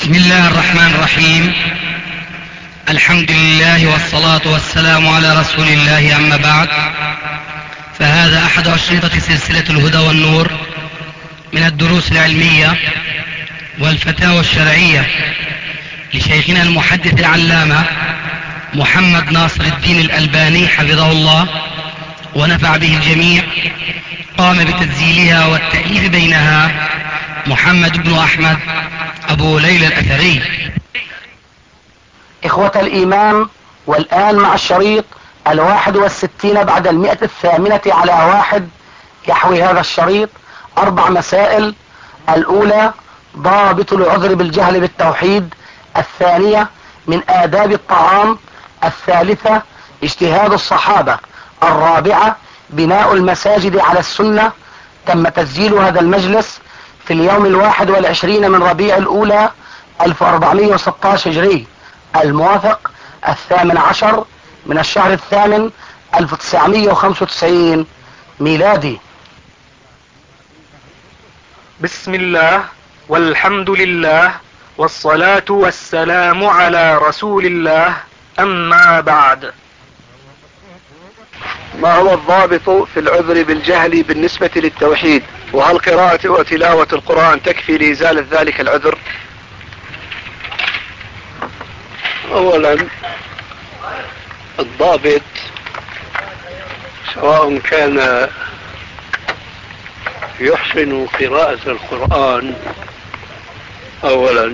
بسم الله الرحمن الرحيم. الحمد لله والصلاة والسلام على رسول الله، أما بعد، فهذا أحد أشرطة سلسلة الهدى والنور من الدروس العلمية والفتاوى الشرعية لشيخنا المحدث العلامة محمد ناصر الدين الألباني حفظه الله ونفع به الجميع. قام بتسجيلها والتأليف بينها محمد بن أحمد أبو ليلى الأثري. إخوة الإيمان، والآن مع الشريط 61 بعد 108 على 1. يحوي هذا الشريط 4 مسائل: الأولى ضابط العذر بالجهل بالتوحيد، الثانية من آداب الطعام، الثالثة اجتهاد الصحابة، الرابعة بناء المساجد على السنة. تم تسجيل هذا المجلس في اليوم 21 من ربيع الأولى 1416 هجري، الموافق 18 من الشهر الثامن 1995 ميلادي. بسم الله والحمد لله والصلاة والسلام على رسول الله، أما بعد. ما هو الضابط في العذر بالجهل بالنسبة للتوحيد؟ وهل قراءة وتلاوة القرآن تكفي لإزالة ذلك العذر؟ اولا الضابط سواء كان يحسن قراءة القرآن اولا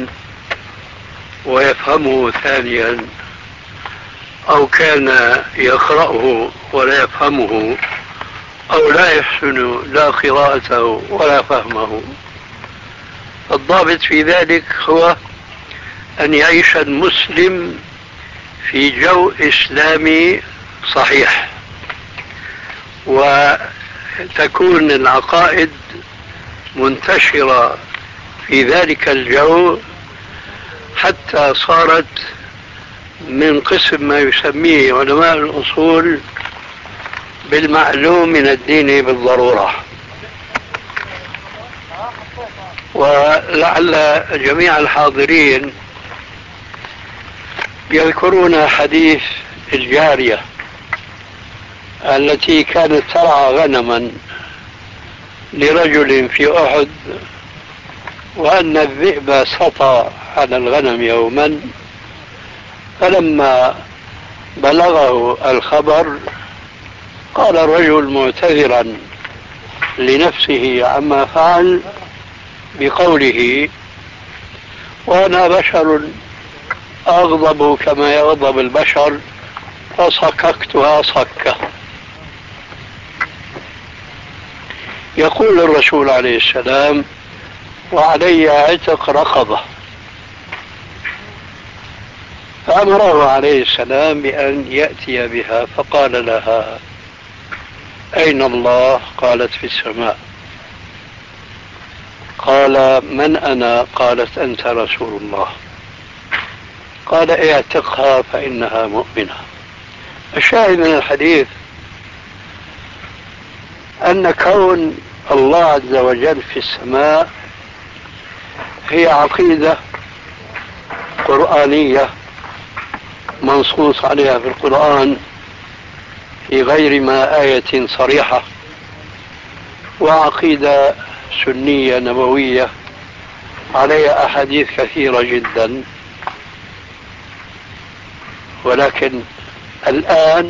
ويفهمه ثانيا، او كان يقرأه ولا يفهمه، او لا يحسن لا قراءته ولا فهمه. الضابط في ذلك هو أن يعيش المسلم في جو إسلامي صحيح، وتكون العقائد منتشرة في ذلك الجو حتى صارت من قسم ما يسميه علماء الأصول بالمعلوم من الدين بالضرورة. ولعل جميع الحاضرين يذكرون حديث الجارية التي كانت ترعى غنما لرجل في أحد، وأن الذئب سطى على الغنم يوما، فلما بلغه الخبر قال الرجل معتذرا لنفسه عما فعل بقوله: وأنا بشر أغضب كما يغضب البشر، فصككتها صكة. يقول الرسول عليه السلام: وعلي عتق رقبة. فأمره عليه السلام بأن يأتي بها، فقال لها: أين الله؟ قالت: في السماء. قال: من أنا؟ قالت: أنت رسول الله. قال: اعتقها فإنها مؤمنة. الشاهد من الحديث أن كون الله عز وجل في السماء هي عقيدة قرآنية منصوص عليها في القرآن في غير ما آية صريحة، وعقيدة سنية نبوية عليها أحاديث كثيرة جدا. ولكن الآن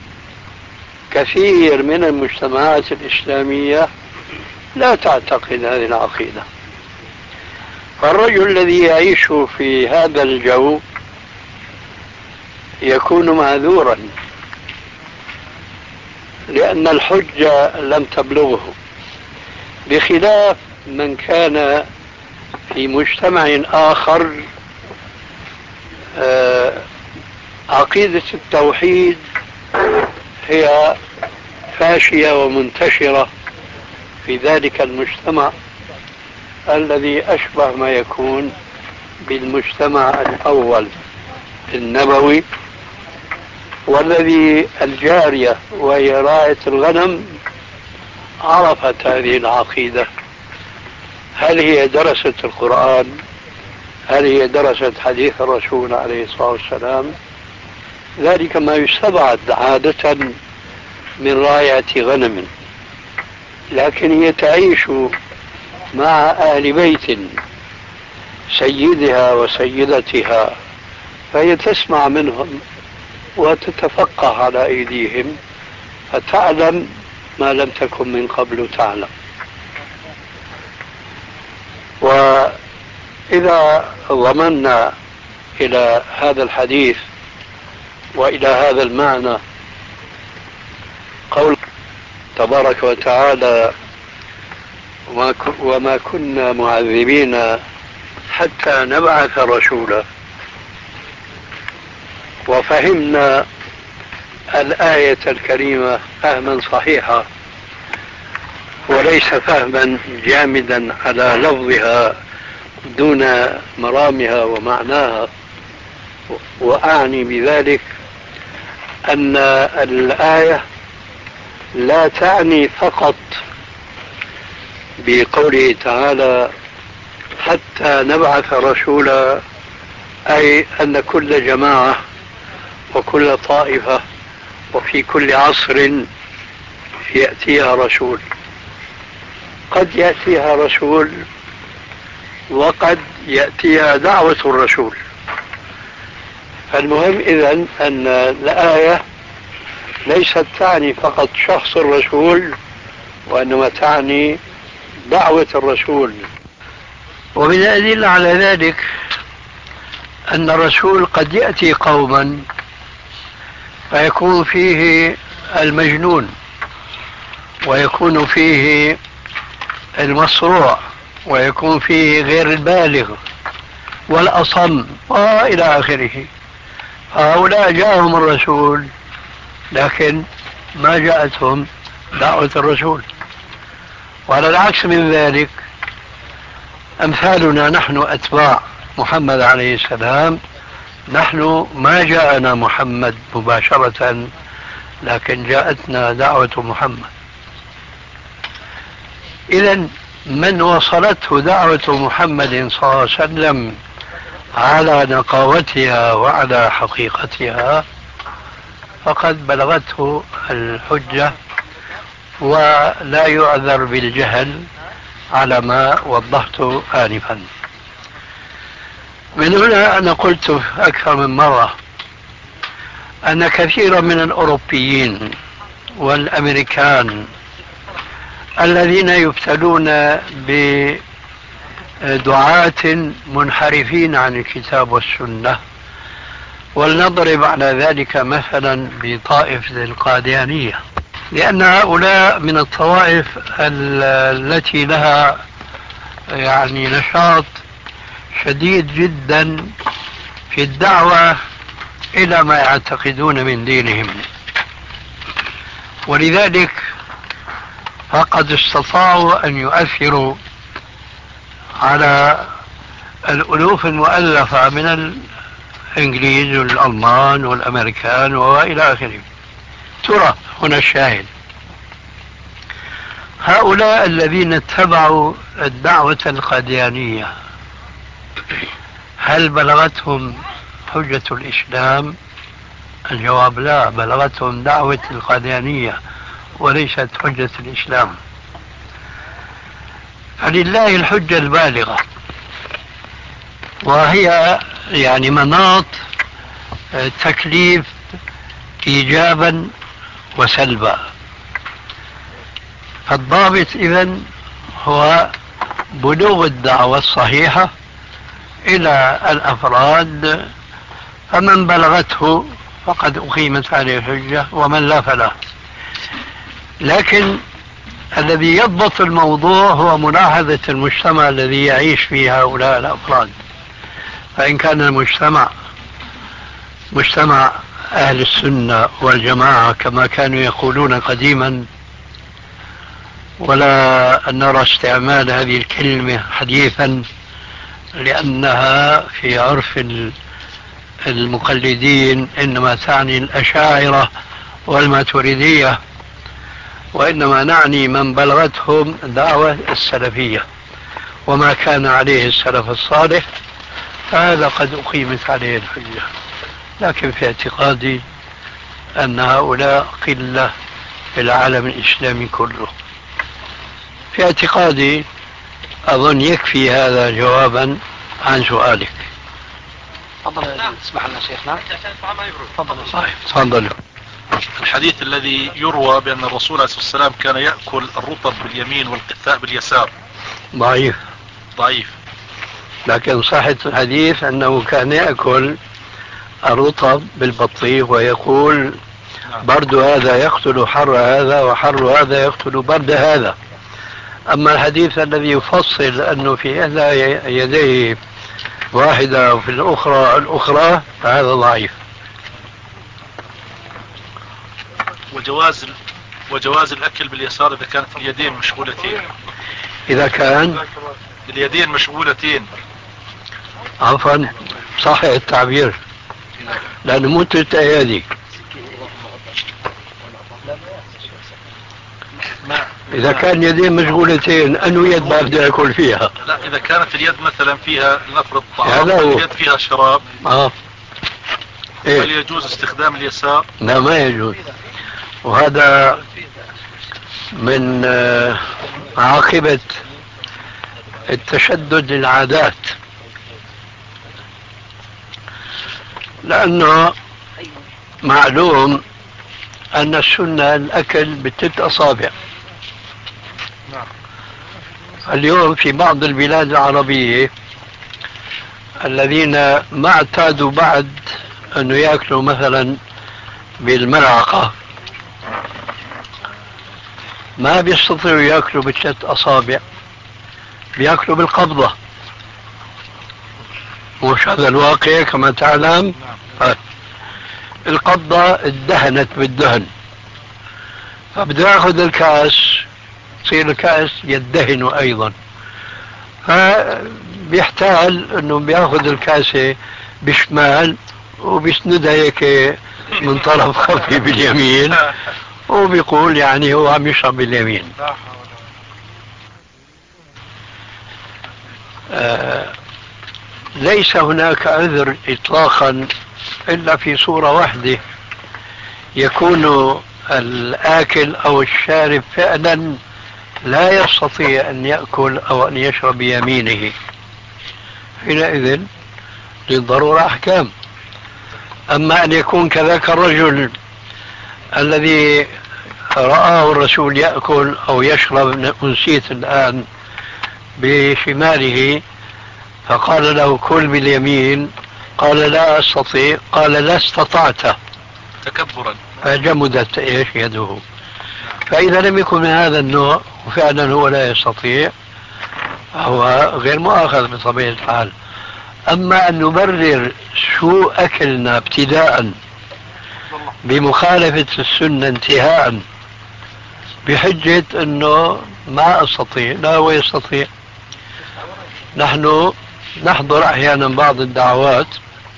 كثير من المجتمعات الإسلامية لا تعتقد هذه العقيدة، فالرجل الذي يعيش في هذا الجو يكون معذورا، لأن الحجة لم تبلغه، بخلاف من كان في مجتمع آخر عقيدة التوحيد هي فاشية ومنتشرة في ذلك المجتمع الذي أشبه ما يكون بالمجتمع الأول النبوي، والذي الجارية وهي راعية الغنم عرفت هذه العقيدة. هل هي درست القرآن هل هي درست حديث الرسول عليه الصلاة والسلام؟ ذلك ما يستبعد عادة من راية غنم، لكن هي تعيش مع أهل بيت سيدها وسيدتها، فهي تسمع منهم وتتفقه على أيديهم، فتعلم ما لم تكن من قبل تعلم. وإذا ضمنا إلى هذا الحديث وإلى هذا المعنى قول تبارك وتعالى: وما كنا معذبين حتى نبعث رسولا، وفهمنا الآية الكريمة فهما صحيحا وليس فهما جامدا على لفظها دون مرامها ومعناها. وأعني بذلك أن الآية لا تعني فقط بقوله تعالى حتى نبعث رسولا، أي أن كل جماعة وكل طائفة وفي كل عصر يأتيها رسول. قد يأتيها رسول وقد يأتيها دعوة الرسول. فالمهم إذن أن الآية ليست تعني فقط شخص الرسول، وإنما تعني دعوة الرسول. ومن الأدلة على ذلك أن الرسول قد يأتي قوما فيكون فيه المجنون، ويكون فيه المصروع، ويكون فيه غير البالغ والأصم وإلى آخره. هؤلاء جاءهم الرسول لكن ما جاءتهم دعوة الرسول. وعلى العكس من ذلك أمثالنا نحن أتباع محمد عليه السلام، نحن ما جاءنا محمد مباشرة لكن جاءتنا دعوة محمد. إذن من وصلته دعوة محمد صلى الله عليه وسلم على نقاوتها وعلى حقيقتها فقد بلغته الحجة، ولا يعذر بالجهل على ما وضحته آنفا. من هنا أنا قلت أكثر من مرة أن كثيرا من الأوروبيين والأمريكان الذين يبتلون بدعاة منحرفين عن الكتاب والسنة، ولنضرب على ذلك مثلا بطائفة القاديانية، لأن هؤلاء من الطوائف التي لها يعني نشاط شديد جدا في الدعوة إلى ما يعتقدون من دينهم، ولذلك فقد استطاعوا أن يؤثروا على الألوف المؤلفة من الإنجليز والألمان والأمريكان وإلى آخره. ترى هنا الشاهد، هؤلاء الذين اتبعوا الدعوة القاديانية هل بلغتهم حجة الإسلام؟ الجواب لا، بلغتهم دعوة القاديانية وليست حجة الإسلام. فلله الحجة البالغة، وهي يعني مناط تكليف إيجابا وسلبا. فالضابط إذن هو بلوغ الدعوة الصحيحة إلى الأفراد، فمن بلغته فقد أقيمت عليه الحجة، ومن لا فلا. لكن الذي يضبط الموضوع هو ملاحظة المجتمع الذي يعيش فيه هؤلاء الأفراد. فإن كان المجتمع مجتمع أهل السنة والجماعة كما كانوا يقولون قديما، ولا نرى استعمال هذه الكلمة حديثا لأنها في عرف المقلدين إنما تعني الأشاعرة والماتريدية، وإنما نعني من بلغتهم دعوة السلفية وما كان عليه السلف الصالح، فهذا قد أقيمت عليه الحجة. لكن في اعتقادي أن هؤلاء قلة في العالم الإسلامي كله. في اعتقادي أظن يكفي هذا جوابا عن سؤالك. تفضل اسمح لنا شيخنا. تفضل. الحديث الذي يروى بأن الرسول عليه الصلاة والسلام كان يأكل الرطب باليمين والقثاء باليسار ضعيف. لكن صحة الحديث أنه كان يأكل الرطب بالبطيخ ويقول برد هذا يقتل حر هذا وحر هذا يقتل برد هذا. أما الحديث الذي يفصل أنه في إحدى يديه واحدة وفي الأخرى فهذا ضعيف. وجواز الأكل باليسار إذا كانت اليدين مشغولتين. إذا كان اليدين مشغولتين. عفوا صحيح التعبير لأنه مو تلت أيادي. إذا كان يدين مشغولتين أنه يد ما بده يأكل فيها. لا إذا كانت اليد مثلا فيها لنفرض طعام اليد فيها شراب هل يجوز استخدام اليسار؟ لا ما يجوز. وهذا من عاقبة التشدد للعادات، لأنه معلوم أن السنة الأكل بالثلاث أصابع. اليوم في بعض البلاد العربية الذين ما اعتادوا بعد أنه يأكلوا مثلا بالملعقة ما بيستطيعوا يأكلوا بالثلاث أصابع، بيأكلوا بالقبضة. وش هذا الواقع كما تعلم؟ القبضة ادهنت بالدهن، فبده ياخذ الكاس يصير الكاس يدهن أيضا، فبيحتاج أنه بياخذ الكاسة بشمال وبيسندها هيك من طرف خفي باليمين وبيقول يعني هو عم يشرب باليمين. ليس هناك عذر إطلاقا إلا في صورة واحدة، يكون الآكل أو الشارب فعلا لا يستطيع أن يأكل أو أن يشرب بيمينه، حينئذ للضرورة أحكام. أما أن يكون كذاك الرجل الذي رآه الرسول يأكل أو يشرب، نسيت الآن، بشماله فقال له كل باليمين، قال لا أستطيع، قال لا استطعت تكبرا، فجمدت إيش يده. فإذا لم يكن من هذا النوع وفعلا هو لا يستطيع هو غير مؤاخذ بطبيعة الحال. أما أن نبرر سوء أكلنا ابتداء بمخالفة السنة انتهاء بحجة أنه ما أستطيع، لا هو يستطيع. نحن نحضر أحيانا بعض الدعوات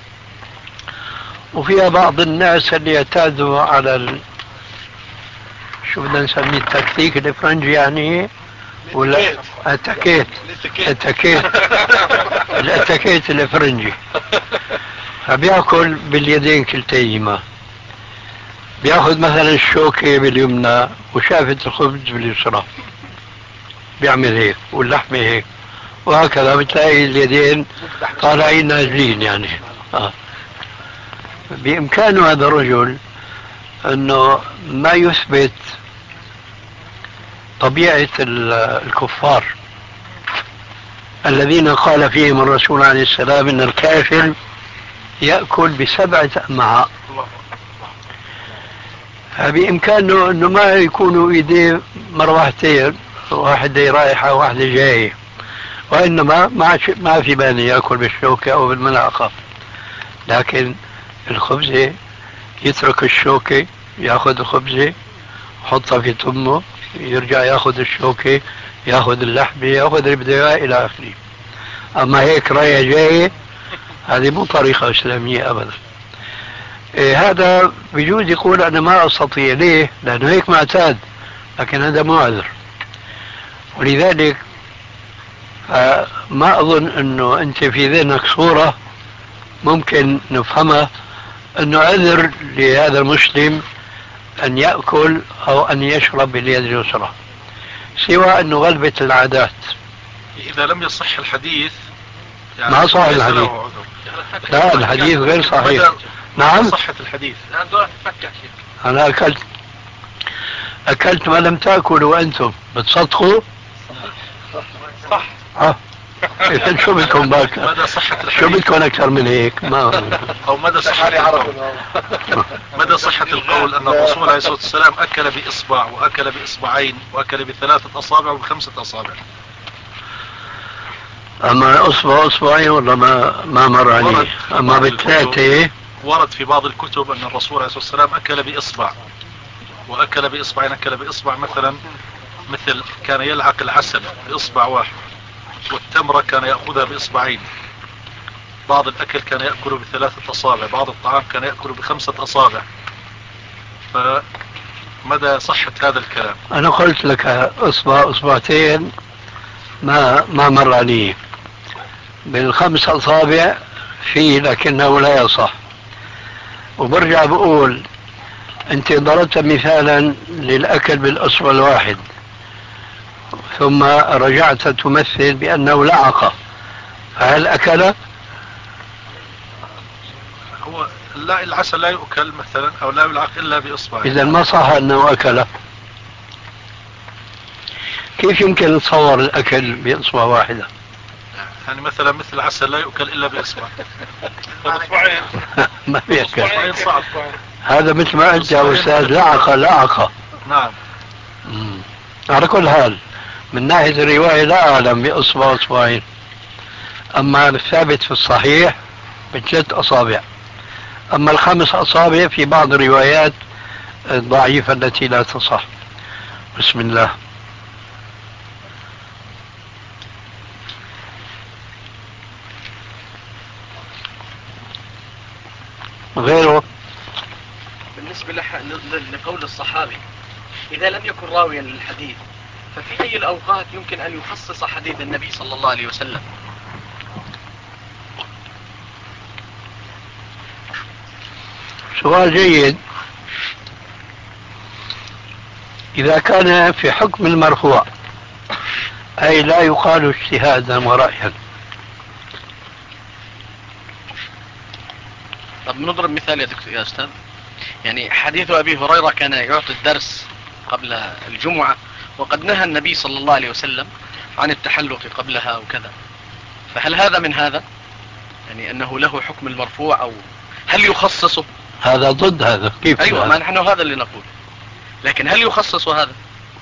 وفيها بعض الناس اللي يعتادوا على شو بدنا نسميه التكتيك الفرنجي يعني، ولا الاتاكيت الاتاكيت الفرنجي. فبياكل باليدين كلتيهما، بياخذ مثلا الشوكة باليمنى وشافة الخبز باليسرى بيعمل هيك واللحمة هيك وهكذا، بتلاقي اليدين طالعين نازلين يعني. بإمكانه هذا الرجل أنه ما يثبت طبيعة الكفار الذين قال فيهم الرسول عليه السلام إن الكافر يأكل ب7 أمعاء. فبإمكانه أنه ما يكونوا إيديه مروحتين، واحدة رايحة وواحدة جاية، وإنما ما في باني يأكل بالشوكة أو بالملعقة. لكن الخبزة يترك الشوكة، يأخذ الخبزة يحطها في تمه، يرجع يأخذ الشوكة، يأخذ اللحمة، يأخذ اللي بده إياه إلى آخره. أما هيك رايح جاي هذه مو طريقة إسلامية أبدا. هذا بجوز يقول أنا ما أستطيع. ليه؟ لأنه هيك معتاد، لكن هذا مو عذر. ولذلك فما أظن أنه أنت في ذهنك صورة ممكن نفهمها أنه عذر لهذا المسلم أن يأكل أو أن يشرب باليد اليسرى، سوى أنه غلبة العادات. إذا لم يصح الحديث يعني ما صح الحديث. لا، الحديث غير صحيح. نعم، صحة الحديث. أنا أكلت ما لم تأكلوا وأنتم بتصدقوا. صح. إذن شو بدكم باكر؟ مدى صحة الحديث؟ شو بدكم أكثر من هيك؟ ما أو مدى صحة القول. مدى صحة القول أن الرسول عليه الصلاة والسلام أكل بإصبع وأكل بإصبعين وأكل ب3 أصابع وب5 أصابع. أما أصبعين ولا ما مر عليه؟ أما بالثلاثة ورد في بعض الكتب أن الرسول عليه الصلاة والسلام أكل بإصبع وأكل بإصبعين. أكل بإصبع مثل كان يلعق العسل بإصبع واحد، والتمرة كان يأخذها بإصبعين. بعض الأكل كان يأكل ب3 أصابع، بعض الطعام كان يأكل ب5 أصابع. فمدى صحة هذا الكلام؟ أنا قلت لك أصبعتين ما مر عليه. بال5 أصابع فيه لكنه لا يصح. وبرجع بقول أنت ضربت مثالا للأكل بالأصبع الواحد، ثم رجعت تمثل بأنه لعق، فهل أكل؟ هو لا، العسل لا يؤكل مثلا أو لا يلعق إلا بإصبع. إذا ما صح أنه أكل. كيف يمكن نتصور الأكل بإصبع واحدة؟ يعني مثلا مثل العسل لا يؤكل إلا بإصبع. ما بيأكل. صعب. هذا مثل ما أنت يا أستاذ لعق. نعم. على كل حال من ناحية الرواية لا أعلم بإصبعين، أما الثابت في الصحيح ب3 أصابع. أما ال5 أصابع في بعض الروايات الضعيفة التي لا تصح. بسم الله. غيره. بالنسبة لقول الصحابي إذا لم يكن راويا للحديث، ففي أي الأوقات يمكن أن يخصص حديث النبي صلى الله عليه وسلم؟ سؤال جيد. إذا كان في حكم المرفوع، أي لا يقال اجتهادا ورأيا. طب نضرب مثال يا أستاذ. يعني حديث أبي هريرة كان يعطي الدرس قبل الجمعة، وقد نهى النبي صلى الله عليه وسلم عن التحلق قبلها وكذا، فهل هذا من هذا؟ يعني أنه له حكم المرفوع، أو هل يخصصه؟ هذا ضد هذا. كيف؟ أيوة، ما نحن هذا اللي نقول، لكن هل يخصص هذا؟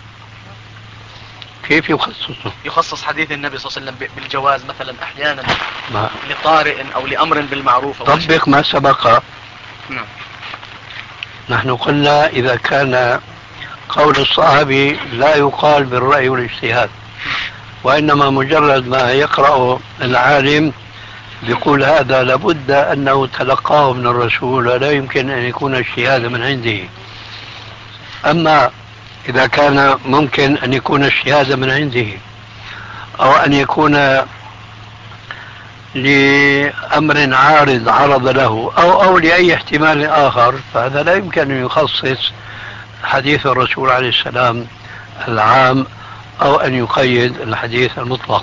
كيف يخصصه؟ يخصص حديث النبي صلى الله عليه وسلم بالجواز مثلا أحيانا لطارئ أو لأمر بالمعروف. طبق ما سبق. نعم. نحن قلنا إذا كان قول الصحابي لا يقال بالرأي والاجتهاد، وإنما مجرد ما يقرأ العالم بيقول هذا لابد أنه تلقاه من الرسول ولا يمكن أن يكون اجتهاد من عنده. أما إذا كان ممكن أن يكون اجتهاد من عنده أو أن يكون لأمر عرض له أو لأي احتمال آخر، فهذا لا يمكن أن يخصص حديث الرسول عليه السلام العام أو أن يقيد الحديث المطلق.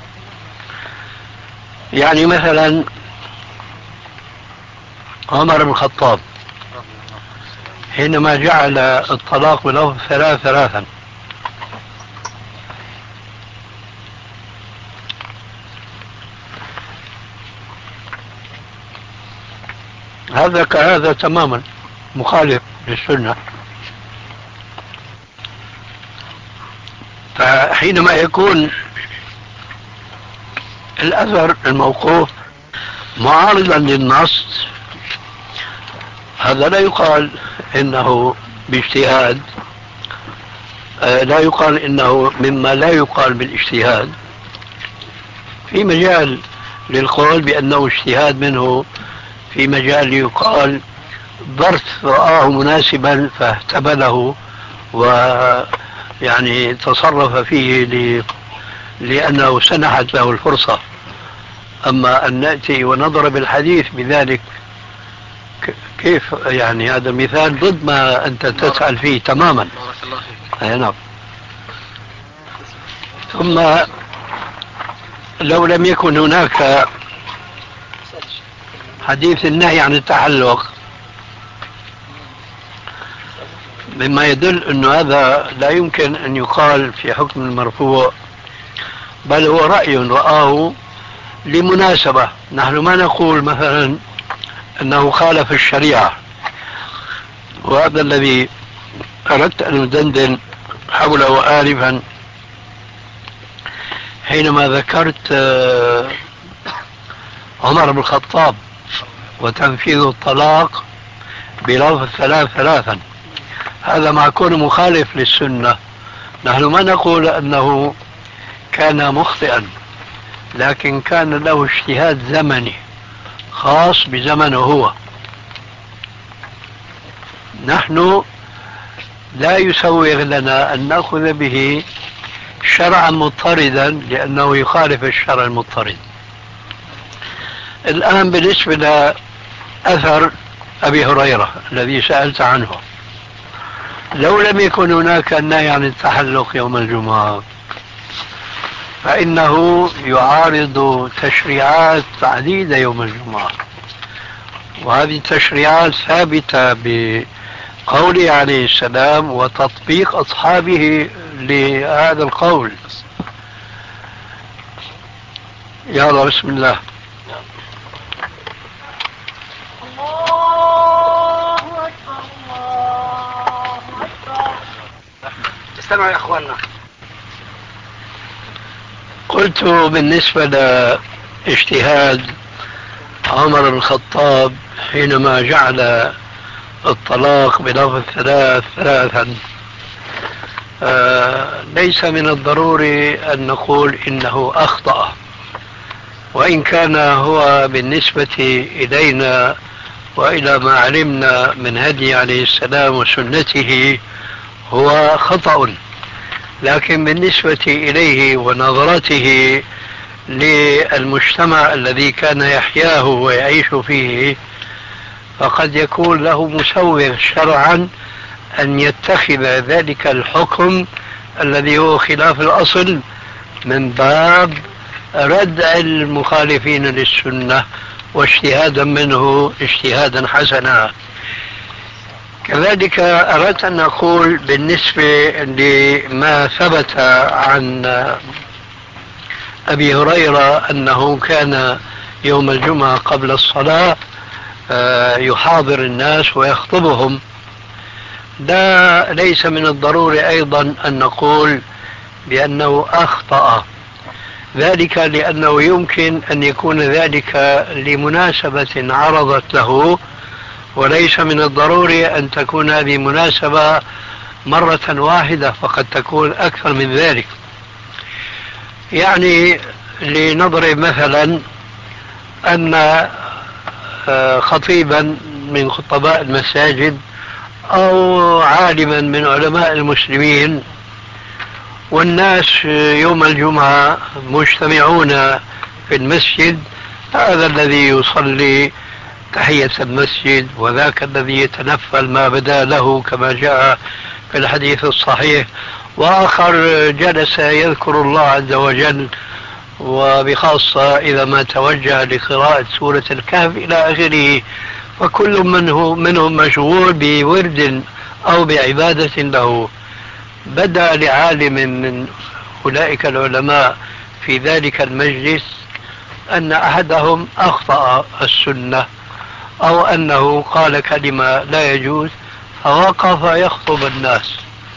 يعني مثلا عمر بن الخطاب حينما جعل الطلاق له 3 هذا كهذا تماما مخالف للسنة. فحينما يكون الأثر الموقوف معارضا للنص، هذا لا يقال إنه باجتهاد، لا يقال إنه مما لا يقال بالاجتهاد. في مجال للقول بأنه اجتهاد منه، في مجال يقال ظرف رآه مناسبا فاهتبله ويعني تصرف فيه لأنه سنحت له الفرصة. أما أن نأتي ونضرب الحديث بذلك كيف يعني؟ هذا مثال ضد ما أنت تسأل فيه تماما. بارك الله فيك. نعم. ثم لو لم يكن هناك حديث النهي عن التحلق، مما يدل أن هذا لا يمكن أن يقال في حكم المرفوع، بل هو رأي رآه لمناسبة. نحن ما نقول مثلا أنه خالف الشريعة، وهذا الذي أردت أن أدندن حوله آنفا حينما ذكرت عمر بن الخطاب وتنفيذ الطلاق بلفظ ثلاثا. هذا مع كونه مخالف للسنة. نحن ما نقول أنه كان مخطئا، لكن كان له اجتهاد زمني خاص بزمنه هو. نحن لا يسوغ لنا أن نأخذ به شرعا مضطردا لأنه يخالف الشرع المضطرد. الآن بالنسبة لأثر أبي هريرة الذي سألت عنه، لو لم يكن هناك النهي عن التحلق يوم الجمعة فإنه يعارض تشريعات عديدة يوم الجمعة، وهذه التشريعات ثابتة بقوله عليه السلام وتطبيق أصحابه لهذا القول. يلا بسم الله. استمعوا يا اخواننا. قلت بالنسبة لاجتهاد عمر بن الخطاب حينما جعل الطلاق بلفظ ثلاثا، ليس من الضروري أن نقول إنه أخطأ، وإن كان هو بالنسبة إلينا وإلى ما علمنا من هدي عليه السلام وسنته هو خطأ، لكن بالنسبة إليه ونظرته للمجتمع الذي كان يحياه ويعيش فيه فقد يكون له مسوغ شرعا أن يتخذ ذلك الحكم الذي هو خلاف الأصل من باب ردع المخالفين للسنة واجتهادا منه اجتهادا حسنا. كذلك أردت أن أقول بالنسبة لما ثبت عن أبي هريرة أنه كان يوم الجمعة قبل الصلاة يحاضر الناس ويخطبهم، لا ليس من الضروري أيضا أن نقول بأنه أخطأ، ذلك لأنه يمكن أن يكون ذلك لمناسبة عرضت له، وليس من الضروري أن تكون هذه مناسبة مرة واحدة، فقد تكون أكثر من ذلك. يعني لنضرب مثلا أن خطيبا من خطباء المساجد أو عالما من علماء المسلمين والناس يوم الجمعة مجتمعون في المسجد، هذا الذي يصلي تحية المسجد وذاك الذي يتنفل ما بدا له كما جاء في الحديث الصحيح، وآخر جلس يذكر الله عز وجل، وبخاصة إذا ما توجه لقراءة سورة الكهف إلى آخره، فكل منهم مشغول بورد أو بعبادة له. بدا لعالم من أولئك العلماء في ذلك المجلس أن أحدهم أخطأ السنة أو أنه قال كلمة لا يجوز، فوقف يخطب الناس.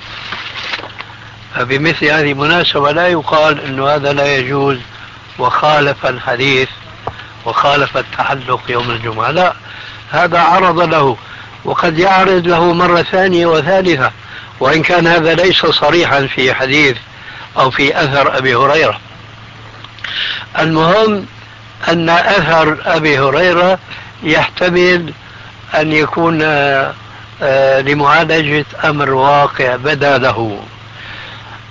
فبمثل هذه المناسبة لا يقال أن هذا لا يجوز وخالف الحديث وخالف التحلق يوم الجمعة، لا، هذا عرض له وقد يعرض له مرة ثانية وثالثة، وإن كان هذا ليس صريحا في حديث أو في أثر أبي هريرة. المهم أن أثر أبي هريرة يحتمل أن يكون لمعالجة أمر واقع بدا له.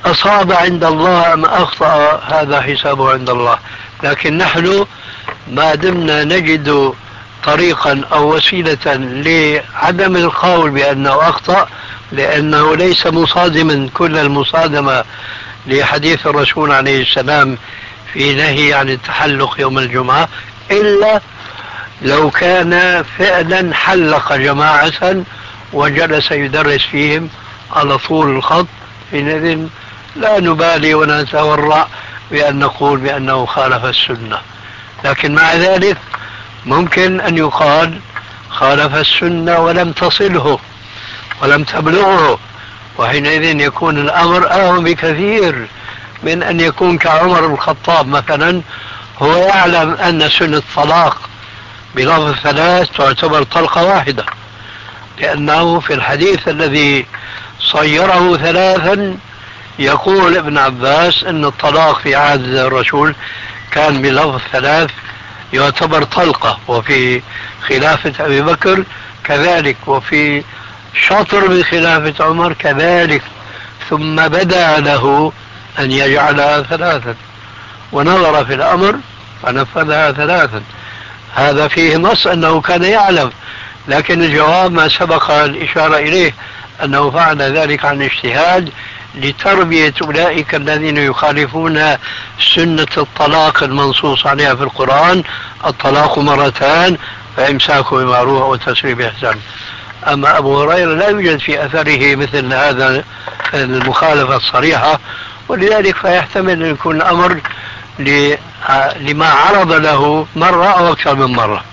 أصاب عند الله أم أخطأ هذا حسابه عند الله. لكن نحن ما دمنا نجد طريقا أو وسيلة لعدم القول بأنه أخطأ، لأنه ليس مصادما كل المصادمة لحديث الرسول عليه السلام في نهي عن التحلق يوم الجمعة، إلا لو كان فعلا حلق جماعة وجلس يدرس فيهم على طول الخط، حينئذ لا نبالي ونتورع بأن نقول بأنه خالف السنة. لكن مع ذلك ممكن أن يقال خالف السنة ولم تصله ولم تبلغه، وحينئذ يكون الأمر أهم بكثير من أن يكون كعمر بن الخطاب مثلا، هو يعلم أن سنة الطلاق بلفظ ثلاث تعتبر طلقة واحدة، لأنه في الحديث الذي صيره ثلاثا يقول ابن عباس أن الطلاق في عهد الرسول كان بلفظ ثلاث يعتبر طلقة، وفي خلافة أبي بكر كذلك، وفي شطر من خلافة عمر كذلك، ثم بدا له أن يجعلها ثلاثا ونظر في الأمر فنفذها ثلاثا. هذا فيه نص أنه كان يعلم، لكن الجواب ما سبق الإشارة إليه أنه فعل ذلك عن اجتهاد لتربية أولئك الذين يخالفون سنة الطلاق المنصوص عليها في القرآن: الطلاق مرتان فإمساك بمعروف وتسريح بإحسان. أما أبو هريرة لا يوجد في أثره مثل هذا المخالفة الصريحة، ولذلك فيحتمل أن يكون الأمر لما عرض له مرة أو أكثر من مرة.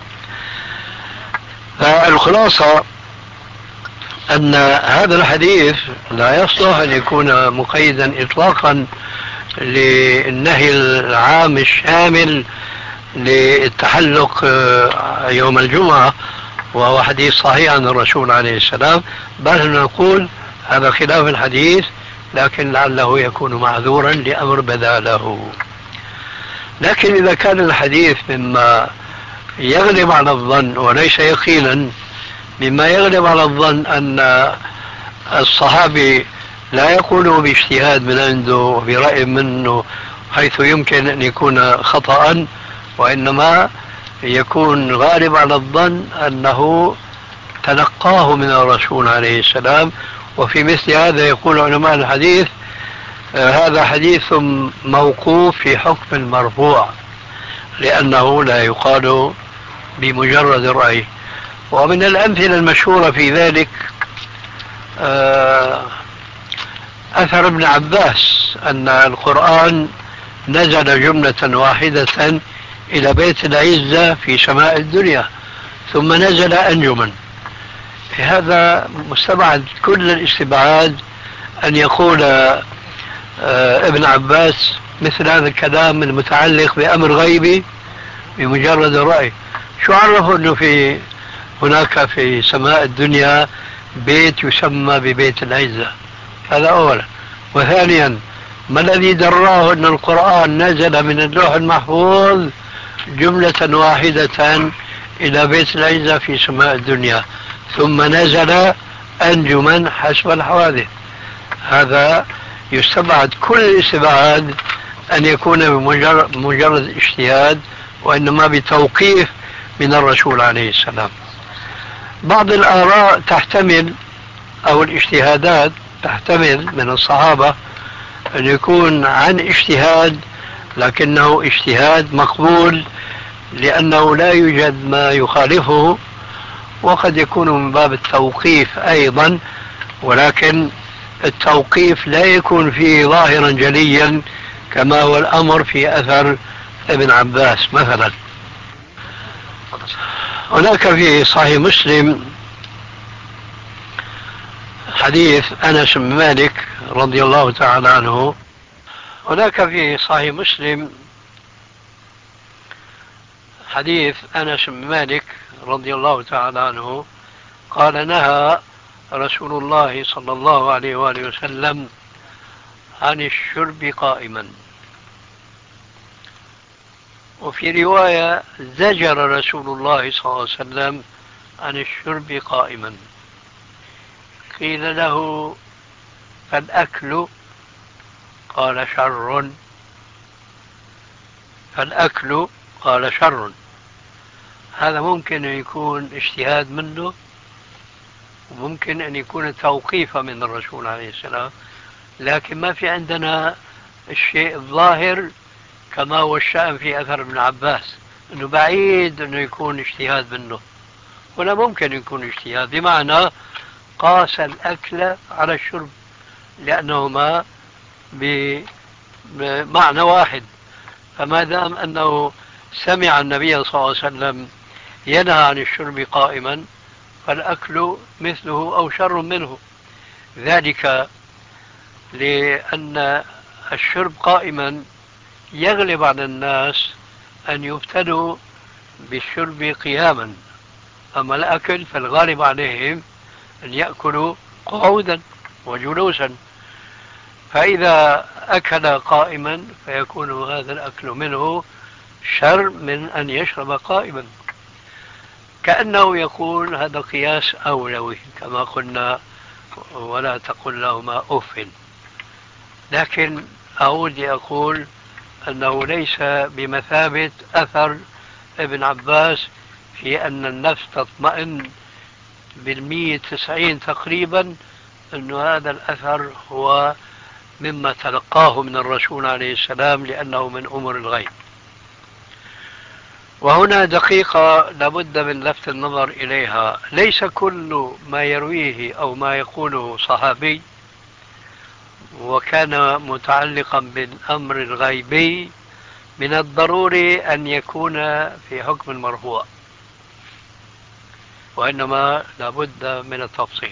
فالخلاصة أن هذا الحديث لا يصلح أن يكون مقيدا إطلاقا للنهي العام الشامل للتحلق يوم الجمعة، وهو حديث صحيح عن الرسول عليه السلام، بل نقول هذا خلاف الحديث، لكن لعله يكون معذورا لأمر بدا له. لكن إذا كان الحديث مما يغلب على الظن وليس يقينا، مما يغلب على الظن أن الصحابي لا يقوله باجتهاد من عنده وبرأي منه حيث يمكن أن يكون خطأ، وإنما يكون غالب على الظن أنه تلقاه من الرسول عليه السلام. وفي مثل هذا يقول علماء الحديث هذا حديث موقوف في حكم المرفوع، لأنه لا يقال بمجرد الرأي. ومن الأمثلة المشهورة في ذلك أثر ابن عباس أن القرآن نزل جملة واحدة إلى بيت العزة في سماء الدنيا ثم نزل أنجما. هذا مستبعد كل الاستبعاد أن يقول ابن عباس مثل هذا الكلام المتعلق بأمر غيبي بمجرد الرأي. شو عرفه أنه هناك في سماء الدنيا بيت يسمى ببيت العزة؟ هذا أولا. وثانيا، ما الذي دراه أن القرآن نزل من اللوح المحفوظ جملة واحدة إلى بيت العزة في سماء الدنيا ثم نزل أنجما حسب الحوادث؟ هذا يستبعد كل الاستبعاد أن يكون بمجرد اجتهاد، وإنما بتوقيف من الرسول عليه السلام. بعض الآراء تحتمل أو الاجتهادات تحتمل من الصحابة أن يكون عن اجتهاد، لكنه اجتهاد مقبول لأنه لا يوجد ما يخالفه، وقد يكون من باب التوقيف أيضا، ولكن التوقيف لا يكون فيه ظاهرا جليا كما هو الأمر في أثر ابن عباس مثلا. هناك في صحيح مسلم حديث أنس بن مالك رضي الله تعالى عنه. هناك في صحيح مسلم حديث أنس بن مالك رضي الله تعالى عنه قال: نهى رسول الله صلى الله عليه وآله وسلم عن الشرب قائما. وفي رواية: زجر رسول الله صلى الله عليه وسلم عن الشرب قائما. قيل له: فالأكل؟ قال شر، فالأكل قال شر. هذا ممكن أن يكون اجتهاد منه، وممكن أن يكون توقيفا من الرسول عليه السلام، لكن ما في عندنا الشيء الظاهر كما هو الشأن في أثر ابن عباس، أنه بعيد أنه يكون اجتهاد منه، ولا ممكن يكون اجتهاد، بمعنى قاس الأكل على الشرب، لأنهما بمعنى واحد. فما دام أنه سمع النبي صلى الله عليه وسلم ينهى عن الشرب قائما، فالأكل مثله أو شر منه، ذلك لأن الشرب قائما يغلب على الناس أن يبتلوا بالشرب قياما، أما الأكل فالغالب عليهم أن يأكلوا قعودا وجلوسا، فإذا أكل قائما فيكون هذا الأكل منه شر من أن يشرب قائما. كأنه يقول هذا قياس أولوي كما قلنا، ولا تقل لهما أف. لكن أعود أقول أنه ليس بمثابة أثر ابن عباس في أن النفس تطمئن 90% تقريبا، أن هذا الأثر هو مما تلقاه من الرسول عليه السلام، لأنه من أمور الغيب. وهنا دقيقة لابد من لفت النظر إليها، ليس كل ما يرويه أو ما يقوله صحابي وكان متعلقا بالأمر الغيبي من الضروري أن يكون في حكم المرفوع، وإنما لابد من التفصيل.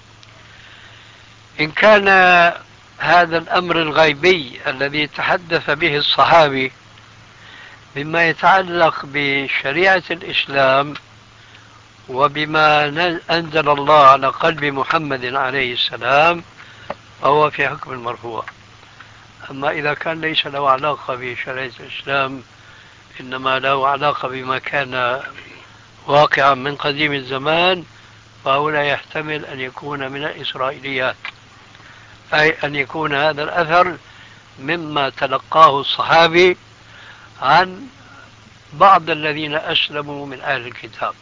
إن كان هذا الأمر الغيبي الذي تحدث به الصحابي مما يتعلق بشريعة الإسلام وبما أنزل الله على قلب محمد عليه السلام، فهو في حكم المرفوع. أما إذا كان ليس له علاقة بشريعة الإسلام، إنما له علاقة بما كان واقعا من قديم الزمان، فهو لا يحتمل أن يكون من الإسرائيليات، أي أن يكون هذا الأثر مما تلقاه الصحابي عن بعض الذين أسلموا من أهل الكتاب.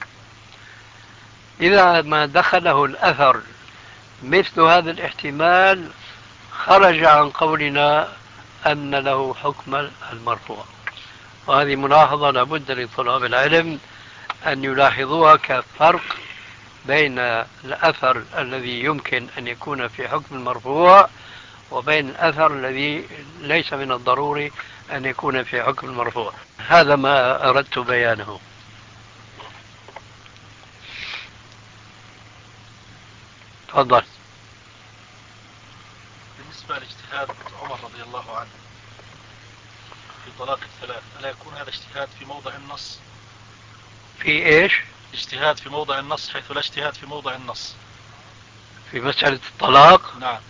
إذا ما دخله الأثر مثل هذا الاحتمال خرج عن قولنا أن له حكم المرفوع. وهذه ملاحظة لابد لطلاب العلم أن يلاحظوها كفرق بين الأثر الذي يمكن أن يكون في حكم المرفوع وبين الأثر الذي ليس من الضروري أن يكون في حكم المرفوع. هذا ما أردت بيانه. تفضل. بالنسبة لاجتهاد عمر رضي الله عنه في طلاق الثلاث، ألا يكون هذا اجتهاد في موضع النص؟ في إيش؟ اجتهاد في موضع النص، حيث لا اجتهاد في موضع النص في مسألة الطلاق؟ نعم.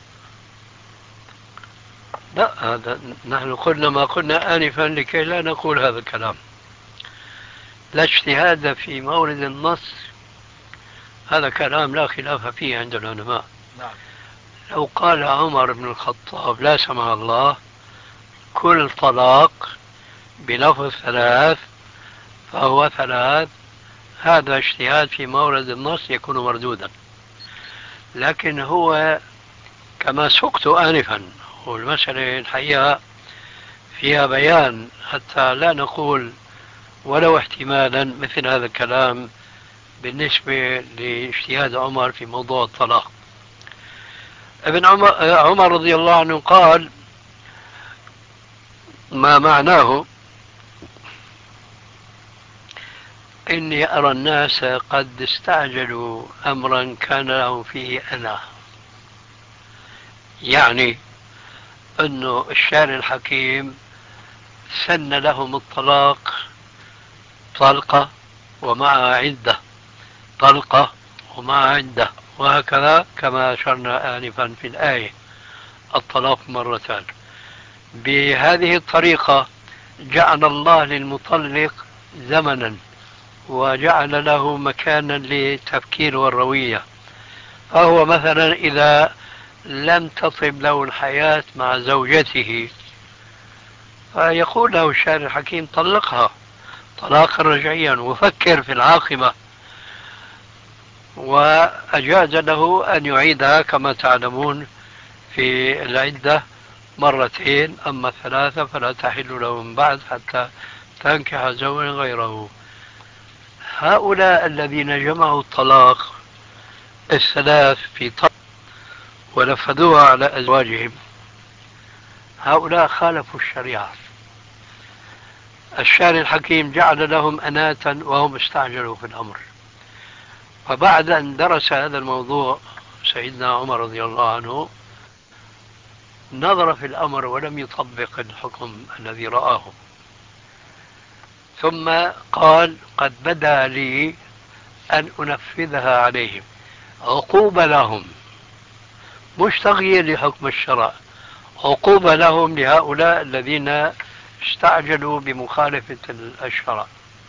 لا، هذا نحن قلنا ما قلنا آنفا لكي لا نقول هذا الكلام. لا اجتهاد في مورد النص، هذا كلام لا خلاف فيه عند العلماء. نعم. لو قال عمر بن الخطاب لا سمح الله كل طلاق بلفظ ثلاث فهو ثلاث، هذا اجتهاد في مورد النص يكون مردودا. لكن هو كما سقت آنفا، والمسألة الحقيقة فيها بيان حتى لا نقول ولو احتمالا مثل هذا الكلام بالنسبة لاجتهاد عمر في موضوع الطلاق. ابن عمر رضي الله عنه قال ما معناه: إني أرى الناس قد استعجلوا أمرا كان لهم فيه أنا. يعني أنه الشارع الحكيم سن لهم الطلاق طلقة ومع عدة، طلقة ومع عدة، وهكذا كما أشرنا آنفا في الآية الطلاق مرتان. بهذه الطريقة جعل الله للمطلق زمنا وجعل له مكانا للتفكير والروية. فهو مثلا إذا لم تطب له الحياة مع زوجته، فيقول له الشارع الحكيم طلقها طلاقا رجعيا وفكر في العاقبة، وأجاز له أن يعيدها كما تعلمون في العدة مرتين، أما ثلاثة فلا تحل له من بعد حتى تنكح زوجا غيره. هؤلاء الذين جمعوا الطلاق الثلاث في طلاق ونفذوها على أزواجهم، هؤلاء خالفوا الشريعة. الشارع الحكيم جعل لهم أناة وهم استعجلوا في الأمر. فبعد أن درس هذا الموضوع سيدنا عمر رضي الله عنه نظر في الأمر ولم يطبق الحكم الذي رآه، ثم قال قد بدا لي أن أنفذها عليهم عقوبة لهم، مش تغيير لحكم الشرع، عقوبة لهم لهؤلاء الذين استعجلوا بمخالفة الشرع،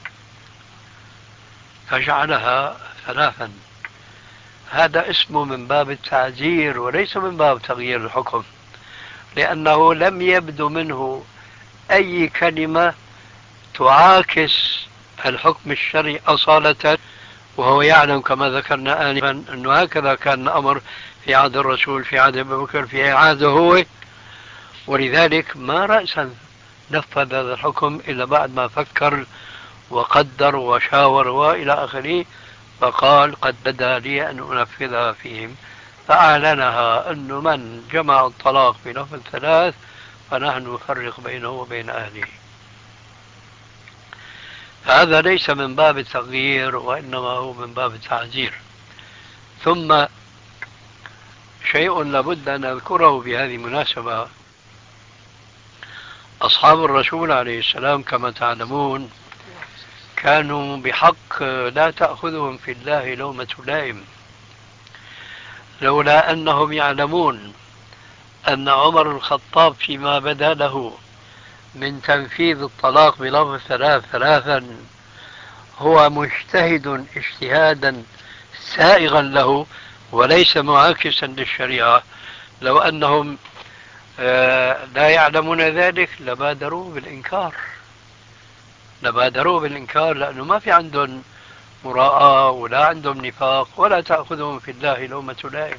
فجعلها ثلاثا. هذا اسمه من باب التعزير وليس من باب تغيير الحكم، لأنه لم يبدو منه أي كلمة تعاكس الحكم الشرعي أصالة، وهو يعلم كما ذكرنا آنفا أنه هكذا كان الأمر في عهد الرسول، في عهد أبي بكر، في عهده هو، ولذلك ما رأسا نفذ هذا الحكم إلا بعد ما فكر وقدر وشاور وإلى آخره، فقال قد بدا لي أن أنفذها فيهم، فأعلنها أن من جمع الطلاق بلفظ ثلاث فنحن نفرق بينه وبين أهله. هذا ليس من باب التغيير وإنما هو من باب التعزير. ثم شيء لابد أن أذكره بهذه المناسبة، أصحاب الرسول عليه السلام كما تعلمون كانوا بحق لا تأخذهم في الله لومة لائم، لولا أنهم يعلمون أن عمر الخطاب فيما بدا له من تنفيذ الطلاق بلفظ ثلاثا هو مجتهد اجتهادا سائغا له وليس معاكسا للشريعة، لو أنهم لا يعلمون ذلك لبادروا بالإنكار، لأنه ما في عندهم مراءة ولا عندهم نفاق ولا تأخذهم في الله لومة لائم.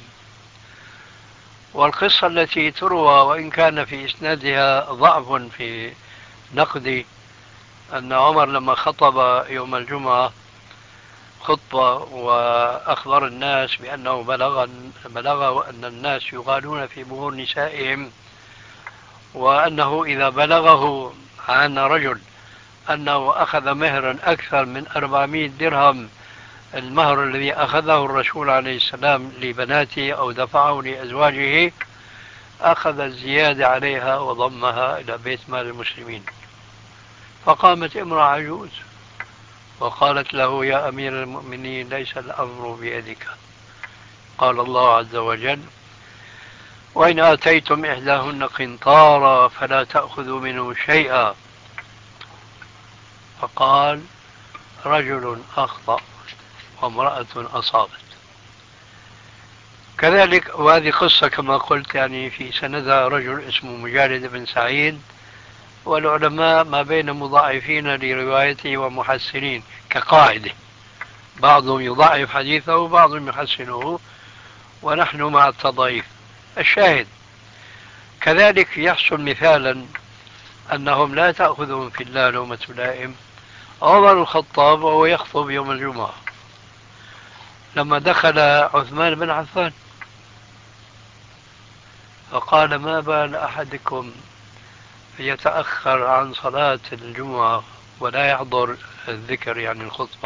والقصة التي تروى وإن كان في إسنادها ضعف في نقدي، أن عمر لما خطب يوم الجمعة خطبة وأخبر الناس بأنه بلغ أن الناس يغالون في مهور نسائهم، وأنه إذا بلغه عن رجل أنه أخذ مهرا أكثر من 400 درهم، المهر الذي أخذه الرسول عليه السلام لبناته أو دفعه لأزواجه، أخذ الزيادة عليها وضمها إلى بيت مال المسلمين. فقامت امرأة عجوز وقالت له يا أمير المؤمنين ليس الأمر بيدك، قال الله عز وجل وإن آتيتم إحداهن قنطارا فلا تأخذوا منه شيئا، فقال رجل أخطأ وامرأة أصابت. كذلك وهذه قصة كما قلت يعني في سندها رجل اسمه مجالد بن سعيد، والعلماء ما بين مضاعفين لروايته ومحسنين كقاعدة، بعضهم يضعف حديثه وبعضهم يحسنه ونحن مع التضعيف. الشاهد كذلك يحصل مثالا أنهم لا تأخذهم في الله لومة لائم. عمر الخطاب وهو يخطب يوم الجمعة لما دخل عثمان بن عفان فقال ما بال أحدكم يتأخر عن صلاة الجمعة ولا يحضر الذكر يعني الخطبة؟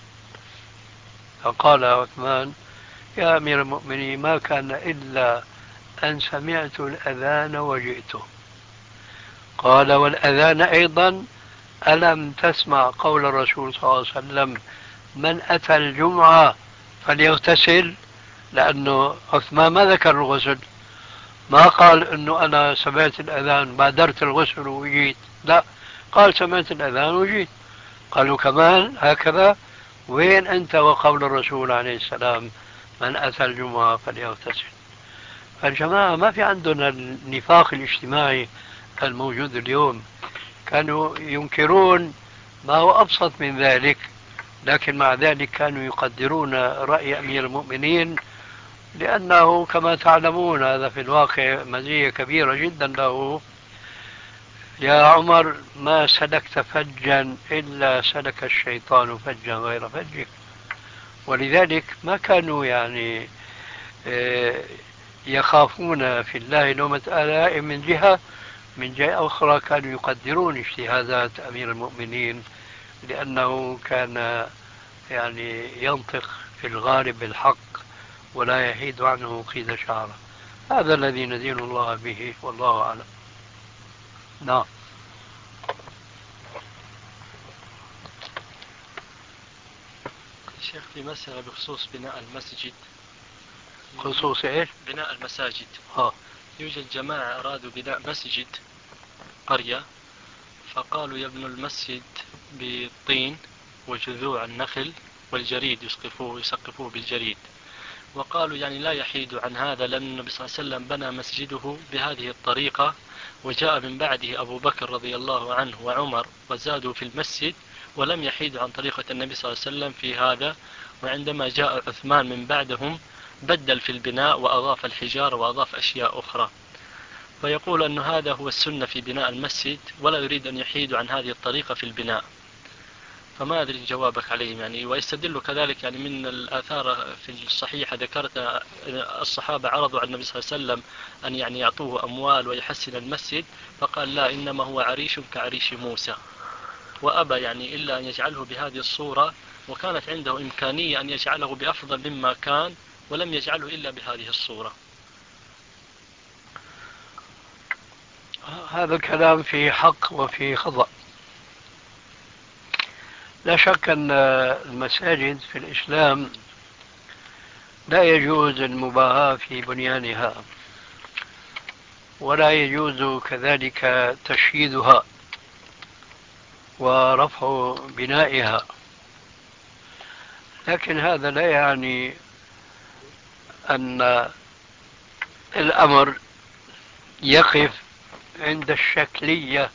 فقال عثمان يا أمير المؤمنين ما كان إلا أن سمعت الأذان وجئته. قال والأذان أيضا ألم تسمع قول الرسول صلى الله عليه وسلم من أتى الجمعة فليغتسل؟ لأنه عثمان ما ذكر الغسل، ما قال أنه أنا سمعت الأذان بادرت الغسل وجيت، لا، قال سمعت الأذان وجيت. قالوا كمان هكذا؟ وين أنت وقول الرسول عليه السلام من أتى الجمعة فليغتسل؟ الجماعة ما في عندنا النفاق الاجتماعي الموجود اليوم، كانوا ينكرون ما هو أبسط من ذلك، لكن مع ذلك كانوا يقدرون رأي أمير المؤمنين، لأنه كما تعلمون هذا في الواقع مزية كبيرة جدا له. يا عمر ما سلكت فجا إلا سلك الشيطان فجا غير فجه، ولذلك ما كانوا يعني يخافون في الله لومة لائم من جهة، من جهة أخرى كانوا يقدرون اجتهادات أمير المؤمنين، لأنه كان يعني ينطق في الغالب بالحق ولا يحيد عنه قيد شعره. هذا الذي ندين الله به والله أعلم. نعم. شيخ في مسألة بخصوص بناء المسجد. خصوص ايش؟ بناء المساجد. يوجد جماعة أرادوا بناء مسجد قرية، فقالوا يبنوا المسجد بالطين وجذوع النخل والجريد، يسقفوه بالجريد، وقالوا يعني لا يحيد عن هذا، لأن النبي صلى الله عليه وسلم بنى مسجده بهذه الطريقة، وجاء من بعده أبو بكر رضي الله عنه وعمر وزادوا في المسجد، ولم يحيدوا عن طريقة النبي صلى الله عليه وسلم في هذا. وعندما جاء عثمان من بعدهم بدل في البناء وأضاف الحجارة وأضاف أشياء أخرى، فيقول أن هذا هو السنة في بناء المسجد، ولا يريد أن يحيدوا عن هذه الطريقة في البناء. فما أدري جوابك عليهم يعني. ويستدل كذلك يعني من الآثار في الصحيحة ذكرت الصحابة عرضوا على النبي صلى الله عليه وسلم أن يعني يعطوه أموال ويحسن المسجد، فقال لا، إنما هو عريش كعريش موسى، وأبى يعني إلا أن يجعله بهذه الصورة، وكانت عنده إمكانية أن يجعله بأفضل مما كان، ولم يجعله إلا بهذه الصورة. هذا الكلام فيه حق وفيه خطأ. لا شك أن المساجد في الإسلام لا يجوز المباهاة في بنيانها، ولا يجوز كذلك تشييدها ورفع بنائها، لكن هذا لا يعني أن الأمر يقف عند الشكلية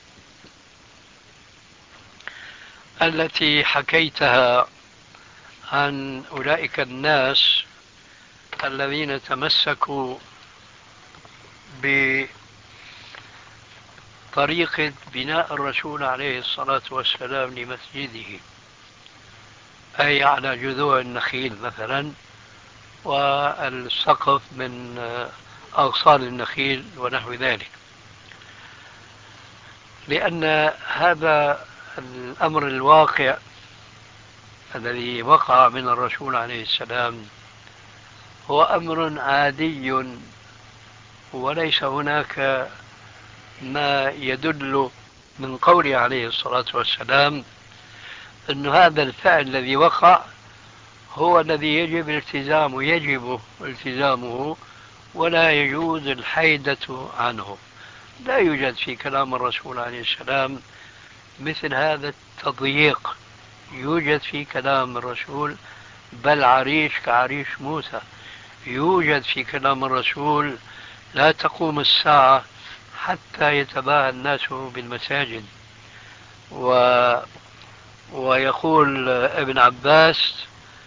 التي حكيتها عن أولئك الناس الذين تمسكوا بطريقة بناء الرسول عليه الصلاة والسلام لمسجده، أي على جذوع النخيل مثلا، والسقف من أغصان النخيل ونحو ذلك. لأن هذا الأمر الواقع الذي وقع من الرسول عليه السلام هو أمر عادي، وليس هناك ما يدل من قوله عليه الصلاة والسلام أن هذا الفعل الذي وقع هو الذي يجب التزامه ولا يجوز الحيدة عنه. لا يوجد في كلام الرسول عليه السلام مثل هذا التضييق يوجد في كلام الرسول، بل عريش كعريش موسى يوجد في كلام الرسول. لا تقوم الساعة حتى يتباهى الناس بالمساجد. ويقول ابن عباس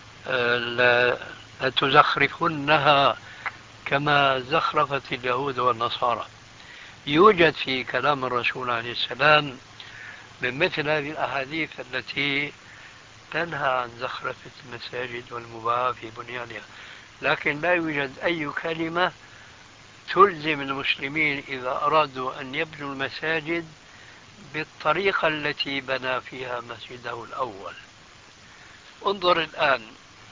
لتزخرفنها كما زخرفت اليهود والنصارى. يوجد في كلام الرسول عليه السلام من مثل هذه الأحاديث التي تنهى عن زخرفة المساجد والمباهاة في بنيانها، لكن لا يوجد أي كلمة تلزم المسلمين إذا أرادوا أن يبنوا المساجد بالطريقة التي بنى فيها مسجده الأول. انظر الآن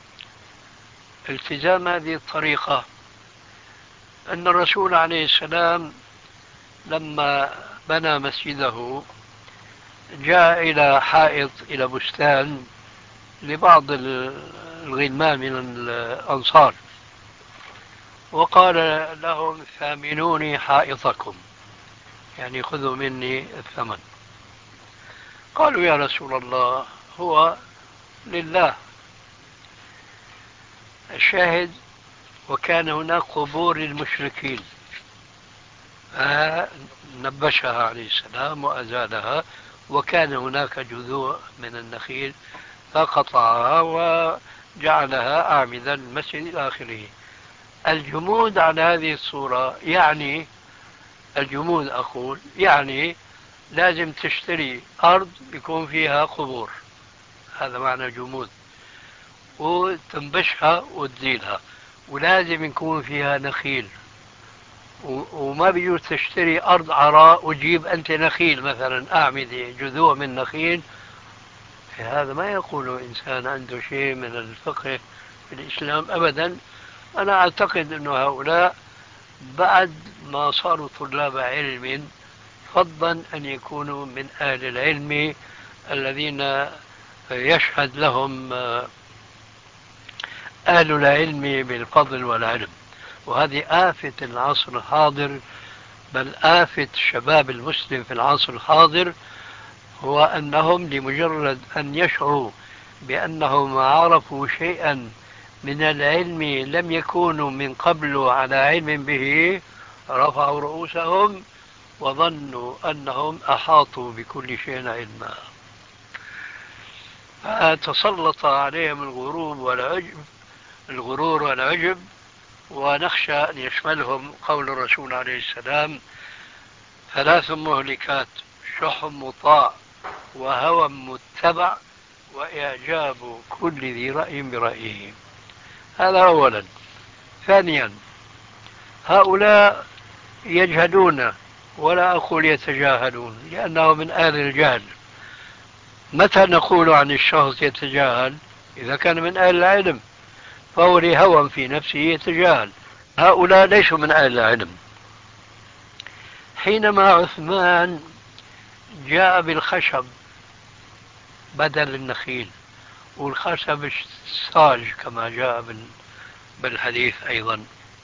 التزام هذه الطريقة، أن الرسول عليه السلام لما بنى مسجده جاء إلى حائط، إلى بستان لبعض الغلمان من الأنصار، وقال لهم ثامنوني حائطكم، يعني خذوا مني الثمن. قالوا يا رسول الله هو لله. الشاهد وكان هناك قبور للمشركين، نبشها عليه السلام وأزالها، وكان هناك جذوع من النخيل فقطعها وجعلها أعمدة المسجد إلى آخره. الجمود على هذه الصورة يعني، الجمود أقول يعني لازم تشتري أرض يكون فيها قبور، هذا معنى جمود، وتنبشها وتزيلها، ولازم يكون فيها نخيل، وما بيجوز تشتري أرض عراء وتجيب أنت نخيل مثلا أعمدة جذوع من نخيل. هذا ما يقوله إنسان عنده شيء من الفقه في الإسلام أبدا. أنا أعتقد أن هؤلاء بعد ما صاروا طلاب علم فضلا أن يكونوا من أهل العلم الذين يشهد لهم أهل العلم بالفضل والعلم. وهذه آفة العصر الحاضر، بل آفة الشباب المسلم في العصر الحاضر، هو أنهم لمجرد أن يشعروا بأنهم عرفوا شيئا من العلم لم يكونوا من قبل على علم به، رفعوا رؤوسهم وظنوا أنهم أحاطوا بكل شيء علما، فتسلط عليهم الغرور والعجب، ونخشى أن يشملهم قول الرسول عليه السلام: 3 مهلكات، شح مطاع، وهوى متبع، وإعجاب كل ذي رأي برأيه. هذا أولا. ثانيا، هؤلاء يجهلون، ولا أقول يتجاهلون لأنه من أهل الجهل. متى نقول عن الشخص يتجاهل؟ إذا كان من أهل العلم، فهو لهوى في نفسه يتجاهل. هؤلاء ليسوا من أهل العلم. حينما عثمان جاء بالخشب بدل النخيل، والخشب الصاج كما جاء بالحديث أيضا،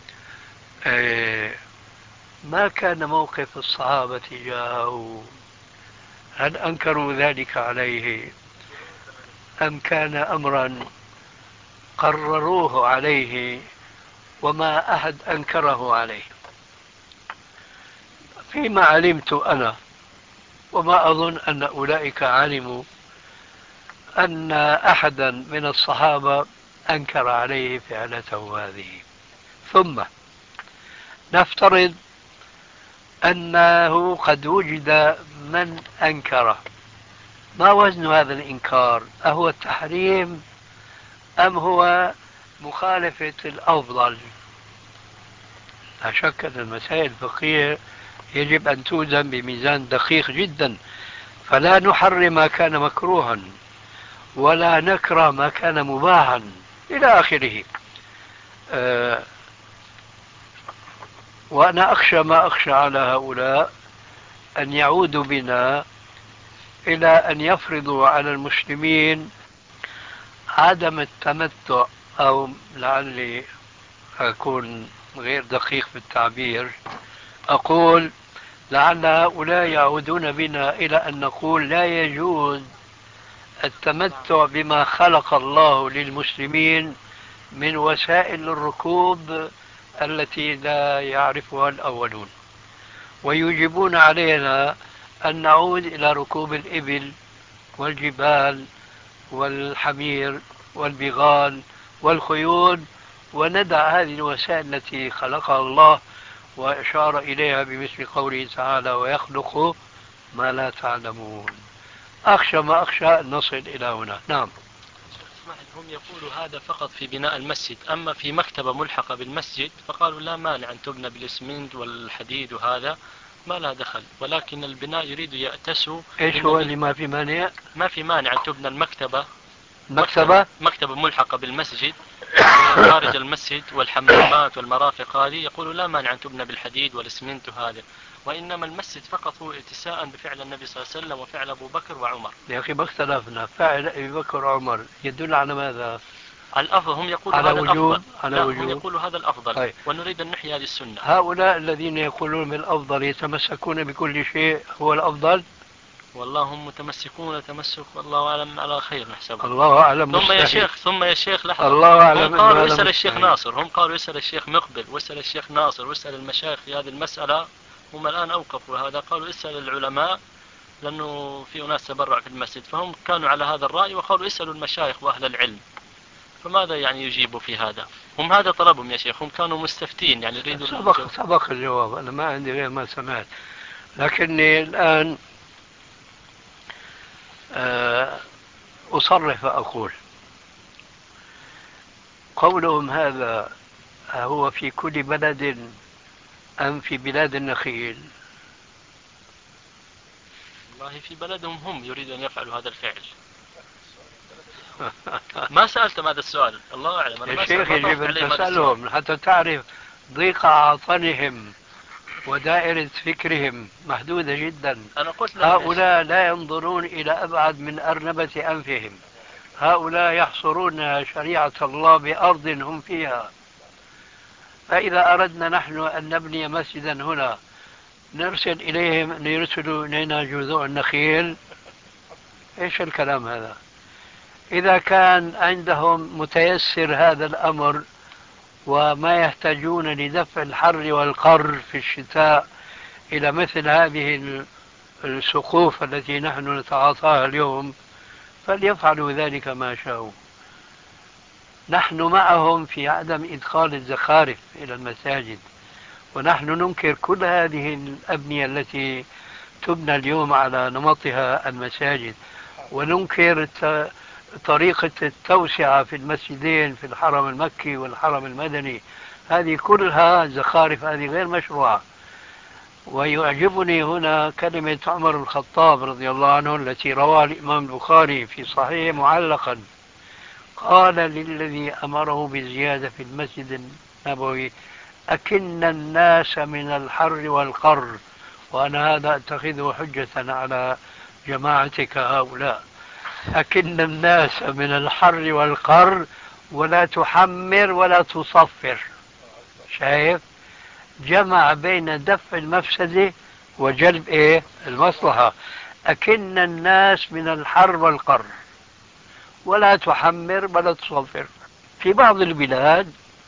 ما كان موقف الصحابة تجاهه؟ هل أنكروا ذلك عليه أم كان أمرا قرروه عليه وما أحد أنكره عليه؟ فيما علمت أنا، وما أظن أن أولئك علموا، أن أحدا من الصحابة أنكر عليه فعلته هذه. ثم نفترض أنه قد وجد من أنكره، ما وزن هذا الإنكار؟ أهو التحريم أم هو مخالفة الأفضل؟ لا شك أن المسائل الفقهية يجب أن توزن بميزان دقيق جدا، فلا نحرم ما كان مكروها ولا نكره ما كان مباحا إلى آخره. وأنا أخشى ما أخشى على هؤلاء أن يعودوا بنا إلى أن يفرضوا على المسلمين عدم التمتع، أو لعلي أكون غير دقيق في التعبير، أقول لعل هؤلاء يعودون بنا إلى أن نقول لا يجوز التمتع بما خلق الله للمسلمين من وسائل الركوب التي لا يعرفها الأولون، ويوجبون علينا أن نعود إلى ركوب الإبل والجبال والحمير والبغال والخيول، وندع هذه الوسائل التي خلقها الله وأشار إليها بمثل قوله تعالى: ويخلق ما لا تعلمون. أخشى ما أخشى أن نصل إلى هنا. نعم. هم يقولوا هذا فقط في بناء المسجد، أما في مكتبة ملحقة بالمسجد فقالوا لا مانع أن تبنى بالإسمنت والحديد، وهذا ما لا دخل، ولكن البناء يريد يأتسوا. إيش هو اللي ما في مانع؟ ما في مانع أن تبنى المكتبة، مكتبة ملحقة بالمسجد خارج المسجد، والحمامات والمرافق هذه يقولوا لا مانع أن تبنى بالحديد والإسمنت وهذا، وإنما المسجد فقط هو اتساء بفعل النبي صلى الله عليه وسلم وفعل أبو بكر وعمر. يا أخي ما اختلفنا، فعل أبي بكر وعمر يدل على ماذا؟ على الأفضل. هم يقولوا على هذا وجوب. الأفضل. هم يقولوا هذا الأفضل. طيب. ونريد أن نحيي هذه السنة. هؤلاء الذين يقولون بالأفضل يتمسكون بكل شيء هو الأفضل؟ والله هم متمسكون تمسك والله أعلم على خير نحسبه. الله أعلم. ثم يا شيخ لحظة، الله أعلم. هم قالوا يسأل الشيخ ناصر، هم قالوا يسأل الشيخ مقبل ويسأل الشيخ ناصر ويسأل المشايخ في هذه المسألة. هم الآن أوقفوا هذا، قالوا اسأل العلماء لأنه في أناس تبرع في المسجد، فهم كانوا على هذا الرأي وقالوا اسألوا المشايخ وأهل العلم. فماذا يعني يجيبوا في هذا؟ هم هذا طلبهم يا شيخ، هم كانوا مستفتين يعني يريدوا سبق الجواب، أنا ما عندي غير ما سمعت. لكني الآن أصرح وأقول قولهم هذا هو في كل بلد أم في بلاد النخيل؟ والله في بلدهم هم يريدون أن يفعلوا هذا الفعل. ما سألتم هذا السؤال، الله أعلم. أنا يا شيخ يجب أن تسألهم حتى تعرف ضيق عطنهم ودائرة فكرهم محدودة جدا. أنا قلت هؤلاء لا ينظرون إلى أبعد من أرنبة أنفهم. هؤلاء يحصرون شريعة الله بأرض هم فيها. فإذا أردنا نحن أن نبني مسجدا هنا نرسل إليهم أن يرسلوا إلينا جذوع النخيل؟ إيش الكلام هذا؟ إذا كان عندهم متيسر هذا الأمر وما يحتاجون لدفع الحر والقر في الشتاء إلى مثل هذه السقوف التي نحن نتعاطاها اليوم، فليفعلوا ذلك ما شاءوا. نحن معهم في عدم إدخال الزخارف إلى المساجد، ونحن ننكر كل هذه الأبنية التي تبنى اليوم على نمطها المساجد، وننكر طريقة التوسعة في المسجدين في الحرم المكي والحرم المدني. هذه كلها زخارف، هذه غير مشروعة. ويعجبني هنا كلمة عمر الخطاب رضي الله عنه التي رواها الإمام البخاري في صحيح معلقا، قال للذي أمره بزيادة في المسجد النبوي: أكن الناس من الحر والقر. وأنا هذا أتخذه حجة على جماعتك هؤلاء. أكن الناس من الحر والقر ولا تحمر ولا تصفر. شايف؟ جمع بين دفع المفسدة وجلب المصلحة. أكن الناس من الحر والقر ولا تحمر ولا تصفر. في بعض البلاد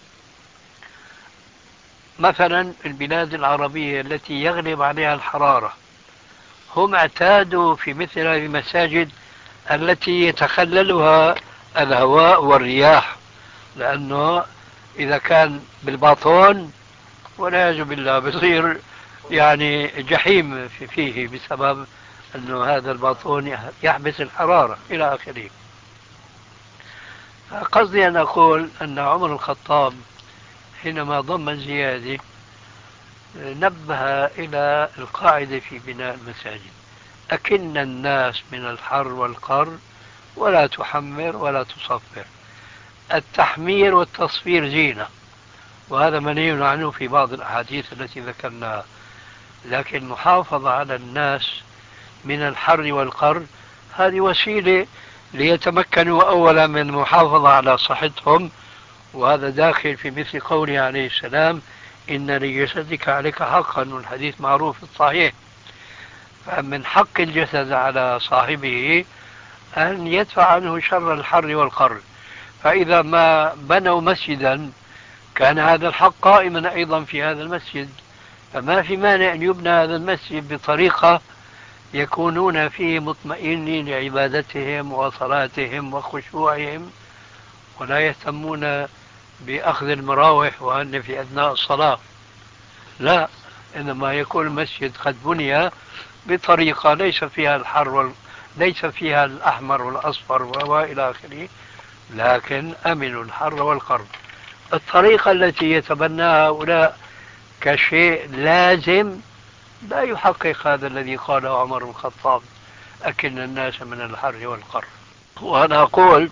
مثلا البلاد العربية التي يغلب عليها الحرارة، هم اعتادوا في مثل هذه المساجد التي يتخللها الهواء والرياح، لأنه إذا كان بالباطون والعياذ بالله بصير يعني جحيم فيه بسبب أنه هذا الباطون يحبس الحرارة إلى آخره. قصدي أن أقول أن عمر الخطاب حينما ضم الزيادة نبه إلى القاعدة في بناء المساجد: أكن الناس من الحر والقر ولا تحمر ولا تصفر. التحمير والتصفير زينة، وهذا منهي عنه في بعض الأحاديث التي ذكرناها، لكن المحافظة على الناس من الحر والقر هذه وسيلة ليتمكنوا أولا من المحافظة على صحتهم، وهذا داخل في مثل قوله عليه السلام: إن لجسدك عليك حقا، والحديث معروف الصحيح. فمن حق الجسد على صاحبه أن يدفع عنه شر الحر والقر. فإذا ما بنوا مسجدا كان هذا الحق قائما أيضا في هذا المسجد، فما في مانع أن يبنى هذا المسجد بطريقة يكونون فيه مطمئنين لعبادتهم وصلاتهم وخشوعهم، ولا يهتمون بأخذ المراوح وأن في أثناء الصلاة. لا، إنما يكون المسجد قد بني بطريقة ليس فيها الحر ليس فيها الأحمر والأصفر وإلى آخره، لكن أمن الحر والقر. الطريقة التي يتبناها هؤلاء كشيء لازم لا يحقق هذا الذي قاله عمر بن الخطاب: أكن الناس من الحر والقر. وأنا أقول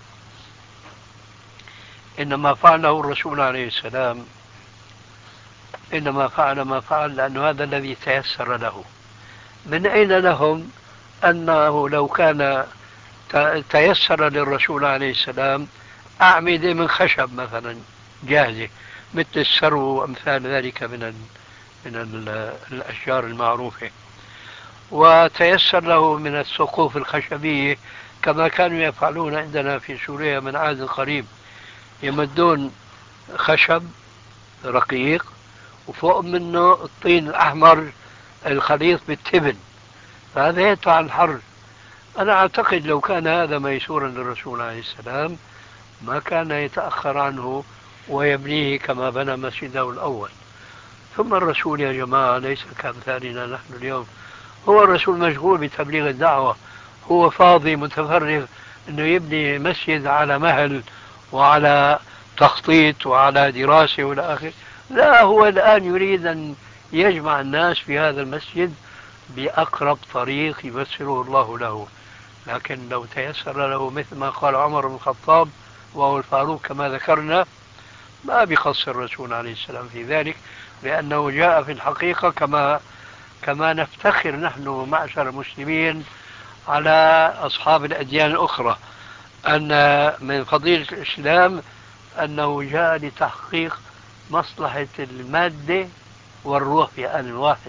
إنما فعله الرسول عليه السلام إنما فعل ما فعل لأنه هذا الذي تيسر له. من أين لهم أنه لو كان تيسر للرسول عليه السلام أعمدة من خشب مثلا جاهزة مثل السرو وأمثال ذلك من الأشجار المعروفة، وتيسر له من السقوف الخشبية كما كانوا يفعلون عندنا في سوريا من عهد قريب، يمدون خشب رقيق وفوق منه الطين الأحمر الخليط بالتبن، فهذا يدفع الحر. أنا أعتقد لو كان هذا ميسورا للرسول عليه السلام ما كان يتأخر عنه ويبنيه كما بنى مسجده الأول. ثم الرسول يا جماعة ليس كأمثالنا نحن اليوم، هو الرسول مشغول بتبليغ الدعوة، هو فاضي متفرغ أنه يبني مسجد على مهل وعلى تخطيط وعلى دراسة والى آخره. لا، هو الآن يريد أن يجمع الناس في هذا المسجد بأقرب طريق يبسره الله له. لكن لو تيسر له مثل ما قال عمر بن الخطاب وهو الفاروق كما ذكرنا، ما بقصر الرسول عليه السلام في ذلك، لأنه جاء في الحقيقة كما نفتخر نحن معشر المسلمين على أصحاب الأديان الأخرى أن من فضيلة الإسلام أنه جاء لتحقيق مصلحة المادة والروح في آن واحد.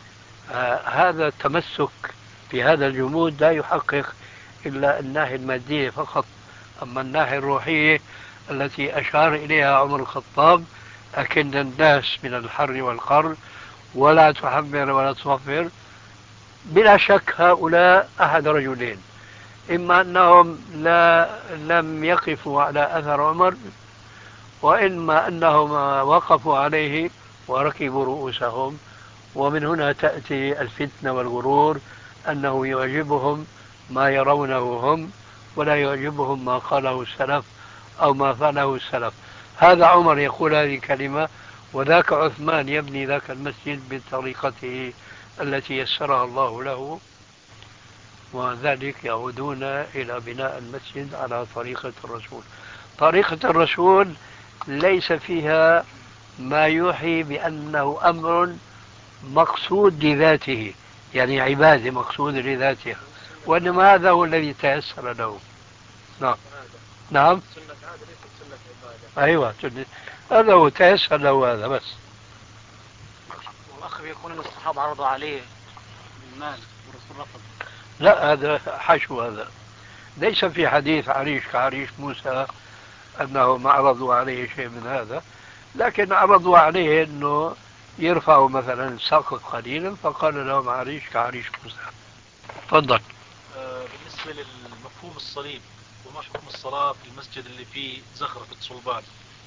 هذا التمسك في هذا الجمود لا يحقق إلا الناحية المادية فقط، أما الناحية الروحية التي أشار إليها عمر الخطاب أكن الناس من الحر والقر ولا تحمر ولا تصفر، بلا شك هؤلاء أحد رجلين: إما أنهم لم يقفوا على أثر عمر، وإما أنهم وقفوا عليه وركبوا رؤوسهم. ومن هنا تأتي الفتنة والغرور، أنه يعجبهم ما يرونه هم ولا يعجبهم ما قاله السلف أو ما فعله السلف. هذا عمر يقول هذه الكلمة، وذاك عثمان يبني ذاك المسجد بطريقته التي يسرها الله له، وذلك يعودون إلى بناء المسجد على طريقة الرسول. طريقة الرسول ليس فيها ما يوحي بأنه أمر مقصود لذاته، يعني عبادة مقصود لذاتها، وإنما هذا هو الذي تيسر له. نعم نعم، أيوة، هذا هو تيسر له هذا بس. والأخ يكون أن الصحابة عرضوا عليه المال والرسول رفض. لا، هذا حشو، هذا ليس في حديث عريش كعريش موسى أنهم عرضوا عليه شيء من هذا، لكن عرضوا عليه أنه يرفعوا مثلا السقف قليلا، فقال لهم عريش كعريش موسى. تفضل. بالنسبة للمفهوم الصليب، وما حكم الصلاة في المسجد اللي فيه زخرفة صلبان،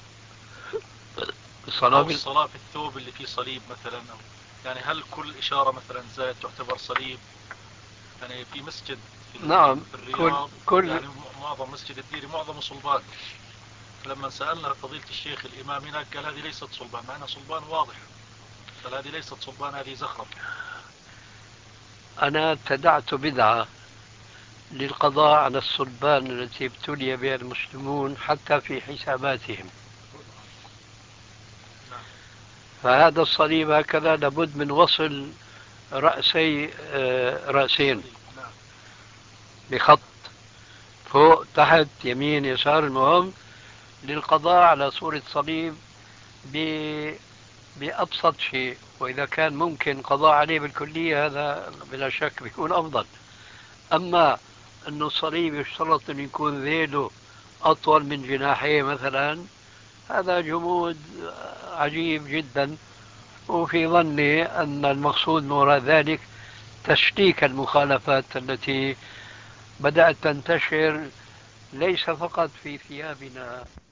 أو الصلاة في الثوب اللي فيه صليب مثلا، أو يعني هل كل إشارة مثلا زائد تعتبر صليب؟ يعني في مسجد نعم، في الرياض كل يعني معظم مسجد الديري معظم صلبان، فلما سألنا فضيلة الشيخ الإمام هناك قال هذه ليست صلبان، مع أنها صلبان واضح، قال هذه ليست صلبان، هذه زخرف. أنا ابتدعت بدعة للقضاء على الصلبان التي ابتلي بها المسلمون حتى في حساباتهم. فهذا الصليب هكذا لابد من وصل رأسين بخط فوق تحت يمين يسار، المهم للقضاء على صورة صليب بأبسط شيء، وإذا كان ممكن قضاء عليه بالكلية هذا بلا شك بيكون أفضل. أما أنه الصليب يشترط أن يكون ذيله أطول من جناحيه مثلا، هذا جمود عجيب جدا. وفي ظني أن المقصود من وراء ذلك تشكيك المخالفات التي بدأت تنتشر ليس فقط في ثيابنا